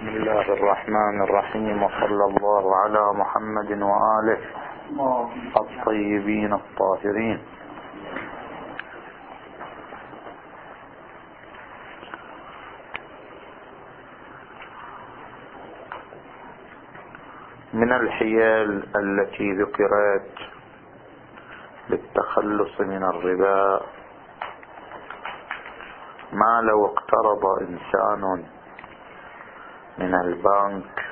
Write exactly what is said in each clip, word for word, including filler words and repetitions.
بسم الله الرحمن الرحيم، وصلى الله على محمد وآله الطيبين الطاهرين. من الحيل التي ذكرت للتخلص من الربا ما لو اقترض إنسان من البنك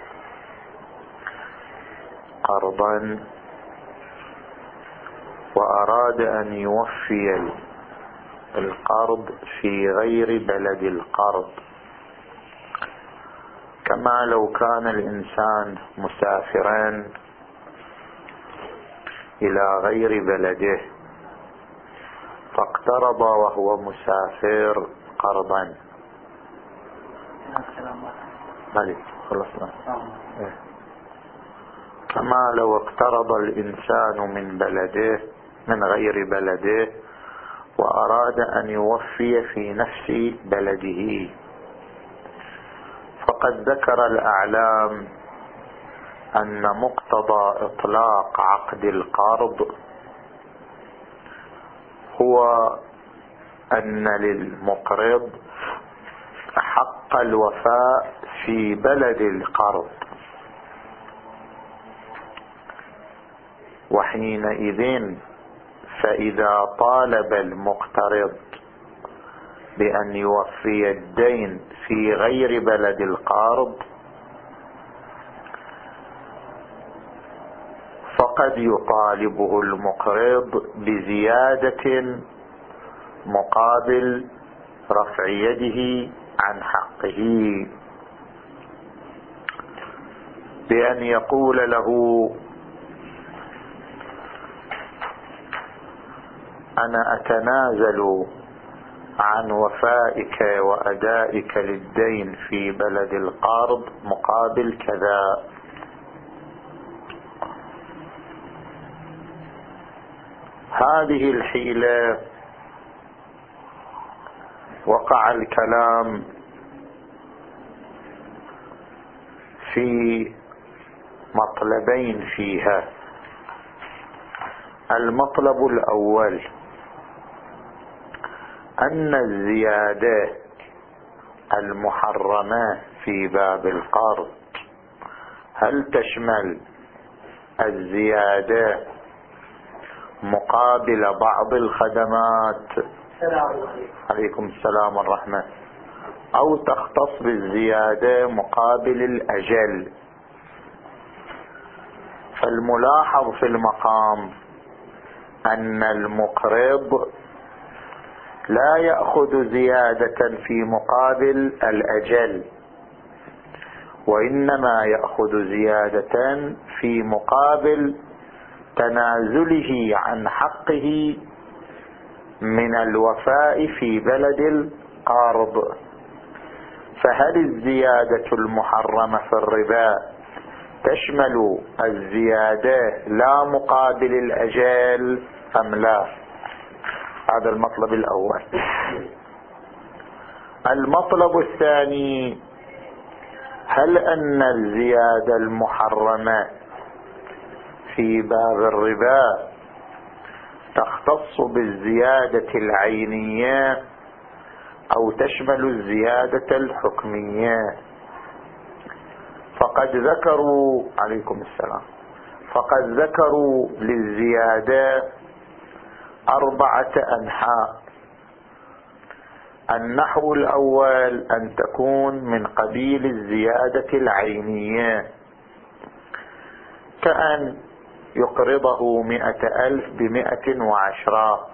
قرضا وأراد أن يوفي القرض في غير بلد القرض، كما لو كان الإنسان مسافرا إلى غير بلده فاقترض وهو مسافر قرضا. مالك خلصنا. كما لو اقترض الإنسان من بلده من غير بلده وأراد أن يوفي في نفس بلده، فقد ذكر الأعلام أن مقتضى إطلاق عقد القرض هو أن للمقرض حق الوفاء في بلد القرض، وحينئذ فإذا طالب المقترض بأن يوفي الدين في غير بلد القرض فقد يطالبه المقرض بزيادة مقابل رفع يده عن حقه، بأن يقول له: أنا أتنازل عن وفائك وأدائك للدين في بلد القرض مقابل كذا. هذه الحيلة وقع الكلام في مطلبين فيها. المطلب الأول أن الزيادة المحرمة في باب القرض هل تشمل الزيادة مقابل بعض الخدمات؟ عليكم السلام والرحمة. أو تختص بالزيادة مقابل الأجل؟ فالملاحظ في المقام أن المقرض لا يأخذ زيادة في مقابل الأجل، وإنما يأخذ زيادة في مقابل تنازله عن حقه من الوفاء في بلد القرض. فهل الزيادة المحرمة في الربا تشمل الزيادة لا مقابل الأجل أم لا؟ هذا المطلب الأول. المطلب الثاني: هل أن الزيادة المحرمة في باب الربا تختص بالزيادة العينية أو تشمل الزيادة الحكمية؟ فقد ذكروا عليكم السلام فقد ذكروا للزيادة أربعة أنحاء. النحو الأول أن تكون من قبيل الزيادة العينية، كأن يقرضه مئة ألف بمئة وعشرة.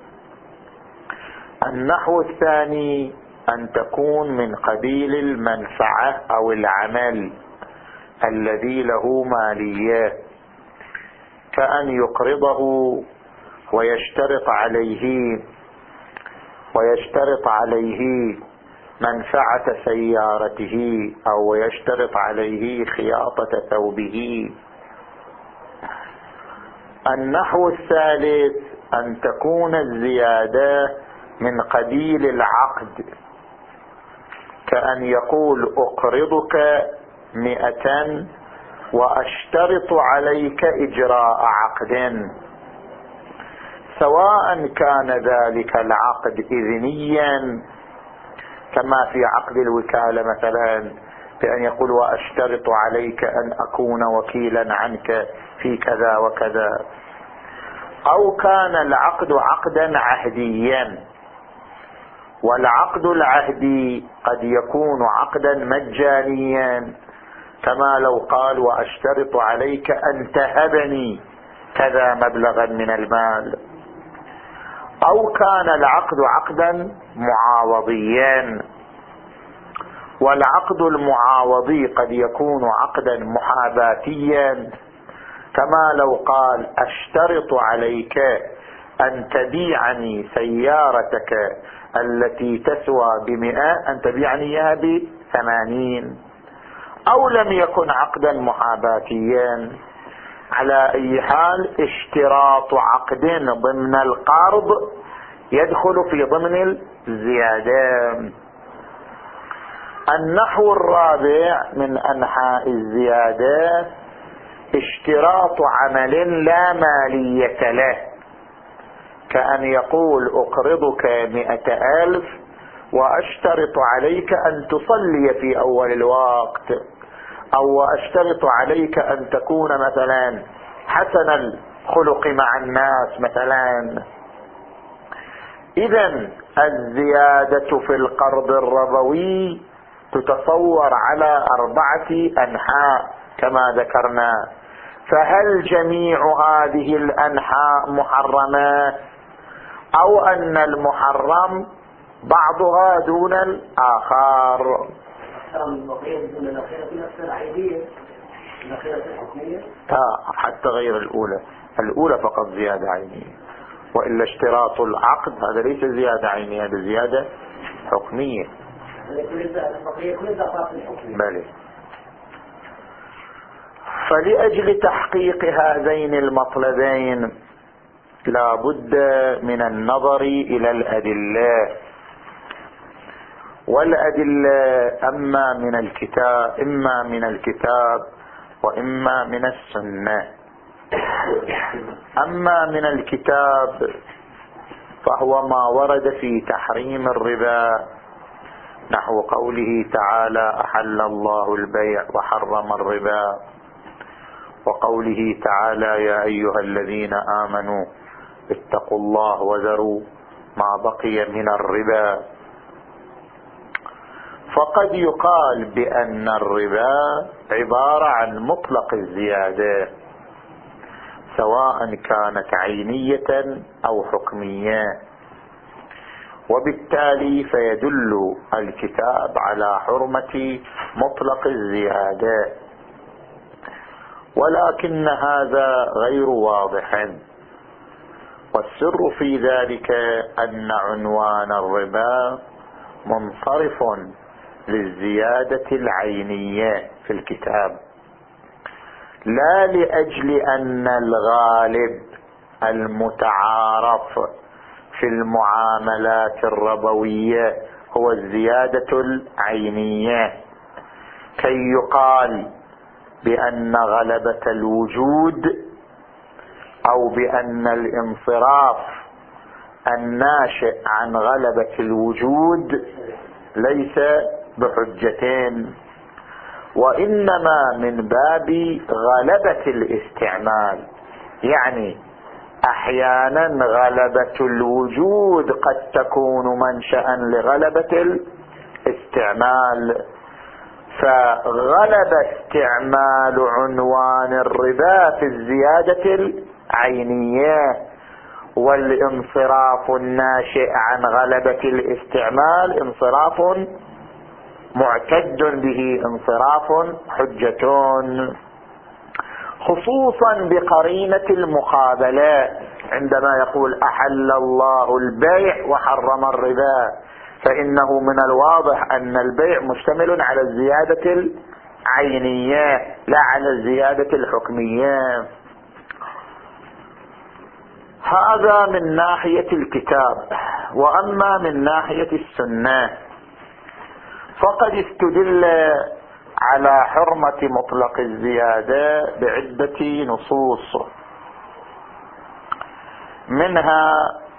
النحو الثاني أن تكون من قبيل المنفعة أو العمل الذي له مالية، كأن يقرضه ويشترط عليه ويشترط عليه منفعة سيارته أو يشترط عليه خياطة ثوبه. النحو الثالث أن تكون الزيادة من قبيل العقد، كأن يقول أقرضك مئة وأشترط عليك إجراء عقد، سواء كان ذلك العقد إذنيا كما في عقد الوكالة مثلا، بأن يقول وأشترط عليك أن أكون وكيلا عنك في كذا وكذا، أو كان العقد عقدا عهديا. والعقد العهدي قد يكون عقدا مجانيا، كما لو قال وأشترط عليك أن تهبني كذا مبلغا من المال، أو كان العقد عقدا معاوضيا. والعقد المعاوضي قد يكون عقدا محاباتيا، كما لو قال أشترط عليك أن تبيعني سيارتك التي تسوى بمئة أن تبيعني إياها بثمانين. أو لم يكن عقدا محاباتيا. على أي حال اشتراط عقد ضمن القرض يدخل في ضمن الزيادة. النحو الرابع من أنحاء الزيادة اشتراط عمل لا مالية له، كأن يقول أقرضك مئة ألف وأشترط عليك أن تصلي في أول الوقت، أو أشترط عليك أن تكون مثلا حسن الخلق مع الناس مثلا. إذن الزيادة في القرض الربوي تتصور على أربعة أنحاء كما ذكرنا. فهل جميع هذه الأنحاء محرمات، أو أن المحرم بعضها دون الآخر؟ حتى غير الأولى، الأولى فقط زيادة عينية، وإلا اشتراط العقد هذا ليس زيادة عينية، هذا زيادة حكمية. بلى. فلأجل تحقيق هذين المطلبين لا بد من النظر إلى الأدلة، والأدلة أما من الكتاب إما من الكتاب وإما من السنة. أما من الكتاب فهو ما ورد في تحريم الربا، نحو قوله تعالى أحل الله البيع وحرم الربا، وقوله تعالى يا أيها الذين آمنوا اتقوا الله وذروا ما بقي من الربا. فقد يقال بأن الربا عبارة عن مطلق الزيادة، سواء كانت عينية أو حكمية، وبالتالي فيدل الكتاب على حرمة مطلق الزيادة، ولكن هذا غير واضح. والسر في ذلك أن عنوان الربا منصرف للزيادة العينية في الكتاب، لا لأجل أن الغالب المتعارف في المعاملات الربوية هو الزيادة العينية، كي يقال بأن غلبة الوجود أو بأن الانصراف الناشئ عن غلبة الوجود ليس بحجتين، وإنما من باب غلبة الاستعمال. يعني أحيانا غلبة الوجود قد تكون منشأ لغلبة الاستعمال، فغلب استعمال عنوان الربا في الزيادة العينية، والانصراف الناشئ عن غلبة الاستعمال انصراف معتد به، انصراف حجتون، خصوصا بقرينة المقابلة. عندما يقول أحل الله البيع وحرم الربا، فإنه من الواضح أن البيع مشتمل على الزيادة العينية لا على الزيادة الحكمية. هذا من ناحية الكتاب. وأما من ناحية السنة فقد استدل على حرمة مطلق الزيادة بعدة نصوص، منها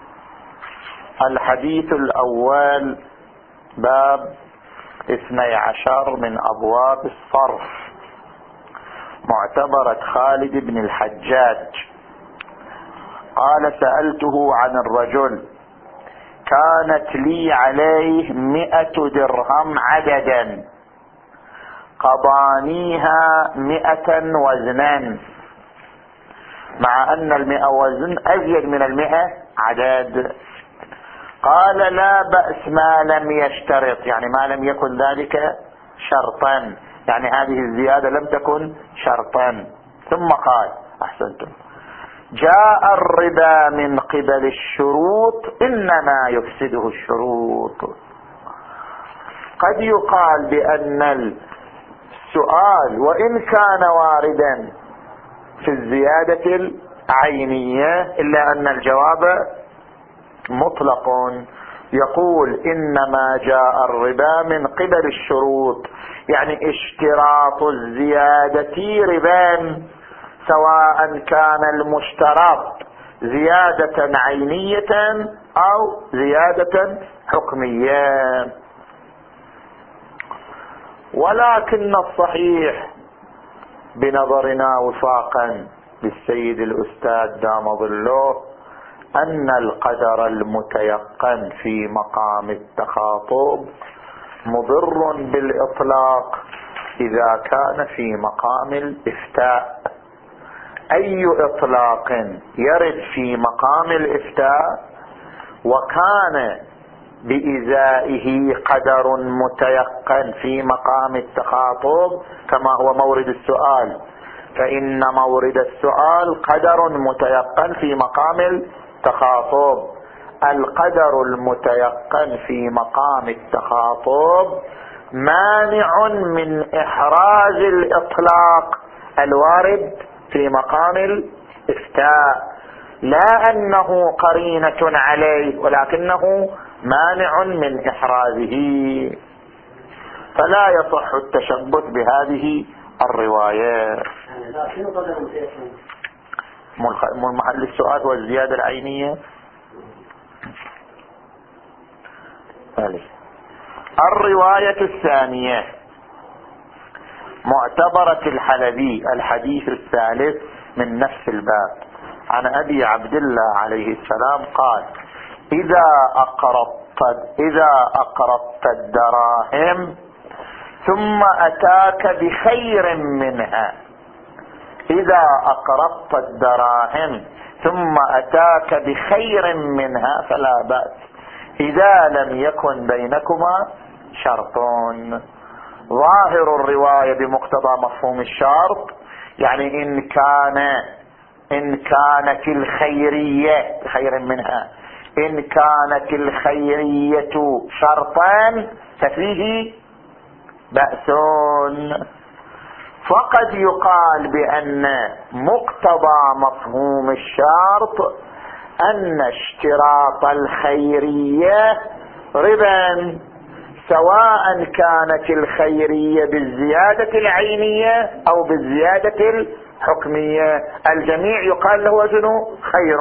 الحديث الأول باب اثني عشر من أبواب الصرف، معتبرة خالد بن الحجاج قال: سألته عن الرجل كانت لي عليه مئة درهم عددا قضانيها مئة وزنا، مع أن المئة وزن أزيد من المئة عدد. قال: لا بأس ما لم يشترط، يعني ما لم يكن ذلك شرطا، يعني هذه الزيادة لم تكن شرطا. ثم قال: أحسنتم، جاء الربا من قبل الشروط إنما يفسده الشروط. قد يقال بأن السؤال وإن كان واردا في الزيادة العينية إلا أن الجواب مطلق، يقول: إنما جاء الربا من قبل الشروط، يعني اشتراط الزيادة ربا، سواء كان المشترط زيادة عينية أو زيادة حكمية. ولكن الصحيح بنظرنا وفاقا للسيد الأستاذ دام ظله أن القدر المتيقن في مقام التخاطب مضر بالإطلاق إذا كان في مقام الإفتاء. أي إطلاق يرد في مقام الإفتاء وكان بإزائه قدر متيقن في مقام التخاطب كما هو مورد السؤال، فإن مورد السؤال قدر متيقن في مقام التخاطب. القدر المتيقن في مقام التخاطب مانع من إحراز الإطلاق الوارد في مقام الإفتاء، لا أنه قرينة عليه ولكنه مانع من إحرازه، فلا يصح التشبث بهذه الرواية. محل السؤال هو الزيادة العينية. الرواية الثانية معتبرة الحلبي، الحديث الثالث من نفس الباب، عن أبي عبد الله عليه السلام قال: إذا أقرضت إذا أقرضت الدراهم ثم أتاك بخير منها إذا أقرضت الدراهم ثم أتاك بخير منها فلا بأس، إذا لم يكن بينكما شرط. ظاهر الرواية بمقتضى مفهوم الشرط، يعني إن كان إن كانت الخيرية خير منها إن كانت الخيرية شرطا ففيه بأس. فقد يقال بأن مقتضى مفهوم الشرط أن اشتراط الخيرية ربا، سواء كانت الخيرية بالزيادة العينية أو بالزيادة الحكمية، الجميع يقال له شنو؟ خير.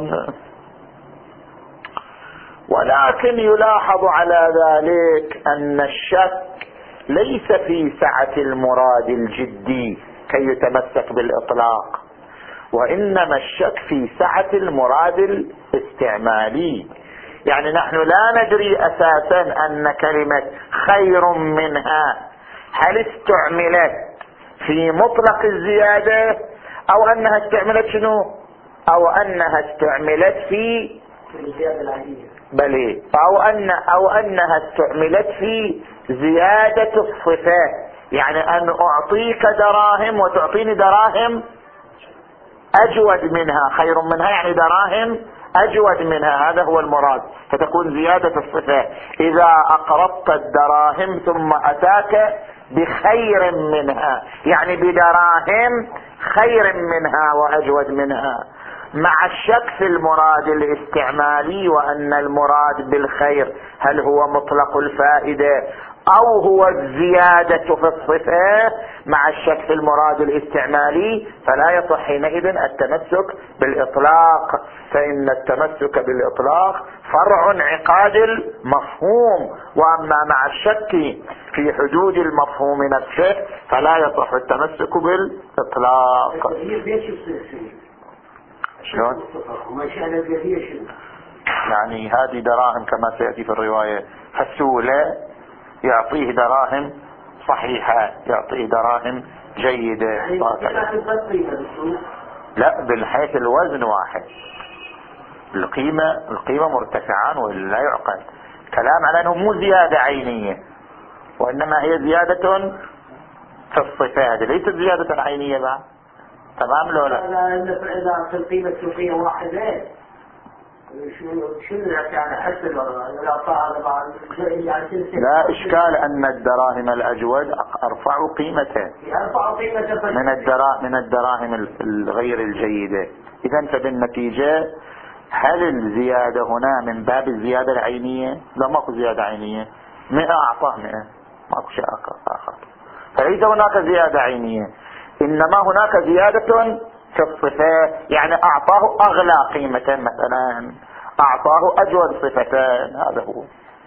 ولكن يلاحظ على ذلك أن الشك ليس في سعة المراد الجدي كي يتمسك بالإطلاق، وإنما الشك في سعة المراد الاستعمالي. يعني نحن لا ندري أساسا أن كلمة خير منها هل استعملت في مطلق الزيادة أو أنها استعملت شنو أو أنها استعملت في الزيادة العادية، بل أو أن أو أنها استعملت في زيادة الصفة، يعني أن أعطيك دراهم وتعطيني دراهم أجود منها، خير منها يعني دراهم أجود منها، هذا هو المراد، فتكون زيادة الصفة. إذا أقرضت الدراهم ثم أتاك بخير منها يعني بدراهم خير منها وأجود منها، مع الشك في المراد الاستعمالي وأن المراد بالخير هل هو مطلق الفائدة أو هو الزيادة في الصفة مع الشك في المراد الاستعمالي، فلا يصح حينئذ التمسك بالإطلاق، فإن التمسك بالإطلاق فرع انعقاد المفهوم، وأما مع الشك في حدود المفهوم نفسه فلا يصح التمسك بالإطلاق. شلون؟ يعني هذه دراهم كما سيأتي في الرواية فسولة، يعطيه دراهم صحيحة، يعطيه دراهم جيدة. لا، بالحيث الوزن واحد، القيمة القيمة مرتفعان ولا يعقل. كلام على أنه مو زيادة عينية، وإنما هي زيادة في الصفات، ليست زيادة عينية بعد. تمام لو لا؟ إذا في القيمة السوقية واحدة لا إشكال أن الدراهم الأجود أرفع قيمة من الدراهم من الدراهم الغير الجيدة. إذن فبالنتيجة هل الزيادة هنا من باب الزيادة العينية؟ لا، ماكو زيادة عينية، مئة أعطاه مئة، ماكو شيء آخر، فليس هناك زيادة عينية، إنما هناك زيادة في الصفات، يعني أعطاه أغلى قيمة مثلا، أعطاه أجود صفتان، هذا هو.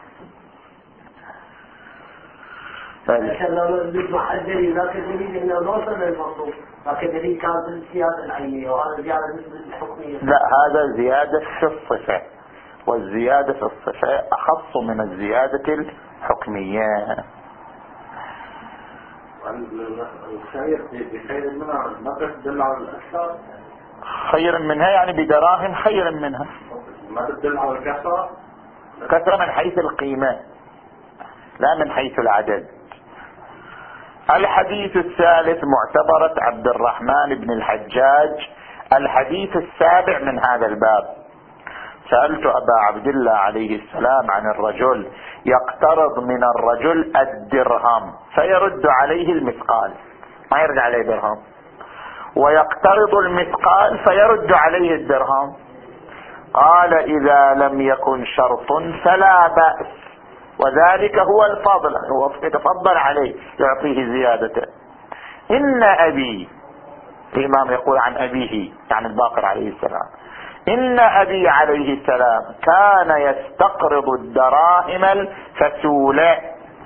لكن لو محل دليل، لكن دليل إنه لا وصل للمطلوب، لكن دليل كانت الزيادة العينية، وهذا زيادة بالنسبة للحكمية. لا، هذا زيادة في الصفة، والزيادة في الصفة أخص من الزيادة الحكمية. الخير بخير منها ما تدل على الأكثر، خير منها يعني بدراهم خير منها، ما تدل على الكثرة، كثرة من حيث القيمة لا من حيث العدد. الحديث الثالث معتبرة عبد الرحمن بن الحجاج، الحديث السابع من هذا الباب. سألت أبا عبد الله عليه السلام عن الرجل يقترض من الرجل الدرهم فيرد عليه المثقال، ما يرد عليه درهم، ويقترض المثقال فيرد عليه الدرهم. قال إذا لم يكن شرط فلا بأس، وذلك هو الفضل، هو يتفضل عليه يعطيه زيادة. إن أبي، الإمام يقول عن أبيه يعني الباقر عليه السلام، إن أبي عليه السلام كان يستقرض الدراهم الفسولة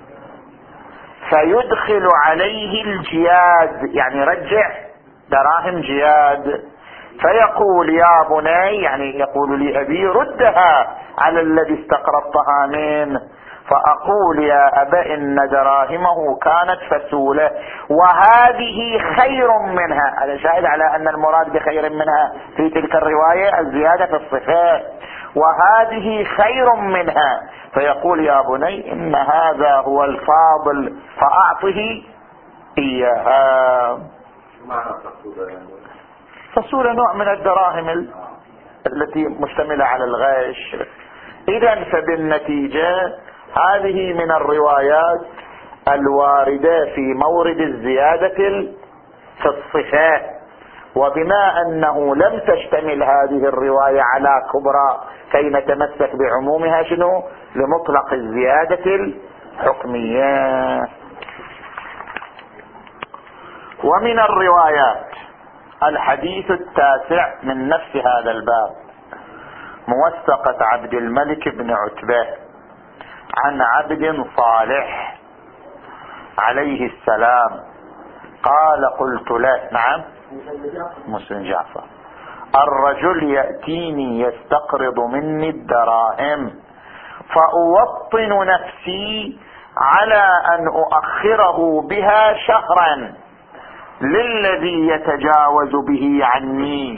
فيدخل عليه الجياد، يعني يرجع دراهم جياد، فيقول يا بني، يعني يقول لي أبي ردها على الذي استقرضتها منه، فأقول يا أبا إن دراهمه كانت فسولة وهذه خير منها. هذا شاهد على أن المراد بخير منها في تلك الرواية الزيادة في الصفات، وهذه خير منها، فيقول يا بني إن هذا هو الفاضل فأعطه إياها. فسولة نوع من الدراهم التي مشتملة على الغش. إذن فبالنتيجة هذه من الروايات الواردة في مورد الزيادة في الصفات، وبما أنه لم تشتمل هذه الرواية على كبرى كي نتمسك بعمومها شنو لمطلق الزيادة الحكمية. ومن الروايات الحديث التاسع من نفس هذا الباب، موثقة عبد الملك بن عتبة عن عبد صالح عليه السلام قال قلت له، نعم مسلم جعفر، الرجل يأتيني يستقرض مني الدراهم فأوطن نفسي على أن أؤخره بها شهرا للذي يتجاوز به عني،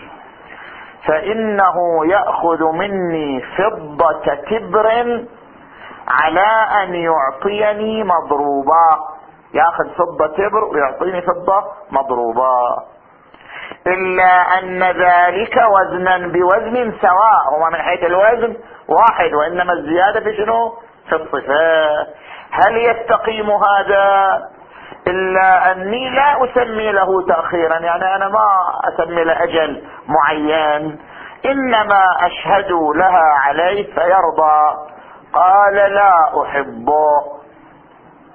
فإنه يأخذ مني فضة تبر على أن يعطيني مضروبا، يأخذ فضة تبر ويعطيني فضة مضروبا، إلا أن ذلك وزنا بوزن سواء، هما من حيث الوزن واحد، وإنما الزيادة في شنو في الصفات. هل يستقيم هذا؟ إلا أني لا أسمي له تأخيرا، يعني أنا ما أسمي له أجل معين، إنما أشهد لها عليه فيرضى. قال لا أحبه،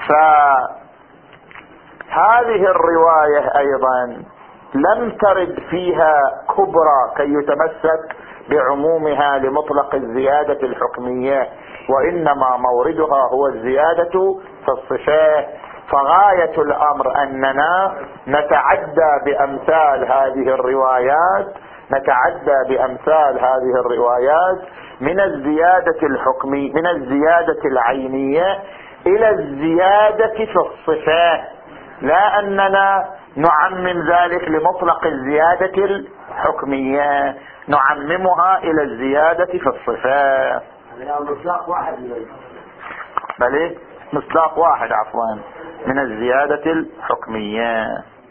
فهذه الرواية أيضا لم ترد فيها كبرى كي يتمسك بعمومها لمطلق الزيادة الحكمية، وإنما موردها هو الزيادة في الصفات. فغاية الأمر أننا نتعدى بأمثال هذه الروايات نتعدى بأمثال هذه الروايات من الزيادة الحكمية من الزيادة العينية إلى الزيادة في الصفات، لا أننا نعمم ذلك لمطلق الزيادة الحكمية، نعممها إلى الزيادة في الصفات. مصداق واحد بل مصداق واحد عفوا من الزيادة الحكمية.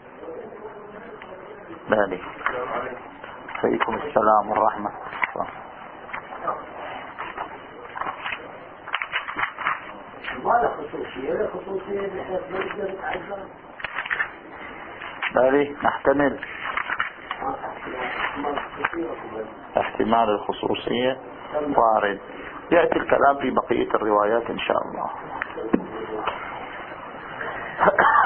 بل عليكم السلام والرحمة. ما له خصوصية له خصوصية بحيث ما نقدر نتعذر. بل نحتمل احتمال الخصوصية وارد. يأتي الكلام في بقية الروايات إن شاء الله.